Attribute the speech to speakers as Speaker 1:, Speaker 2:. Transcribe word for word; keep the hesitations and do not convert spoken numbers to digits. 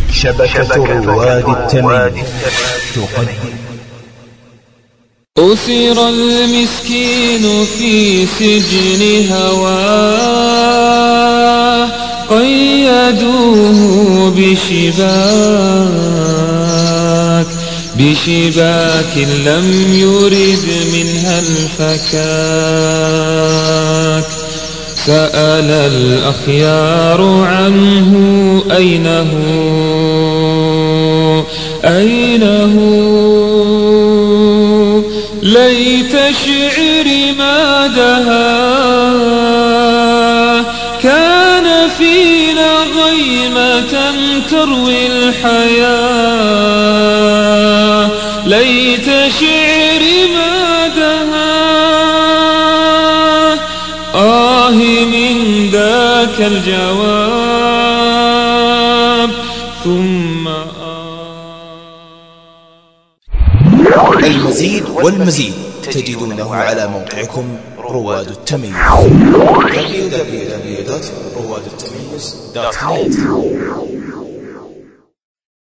Speaker 1: شبكة رواد التمييز تقدم.
Speaker 2: أسر المسكين في سجن هواه، قيدوه بشباك بشباك لم يرد منها الفكاك. سأل الأخيار عنه أين هو أين هو، ليت شعري ما دهاه، كان فينا غيمة تروي الحياة. ليت شعري ما دهاه، آه من ذاك الجواب ثم
Speaker 1: المزيد والمزيد تجدونه على موقعكم رواد التمييز دبليو دبليو دبليو دوت رواد التمييز دوت نت.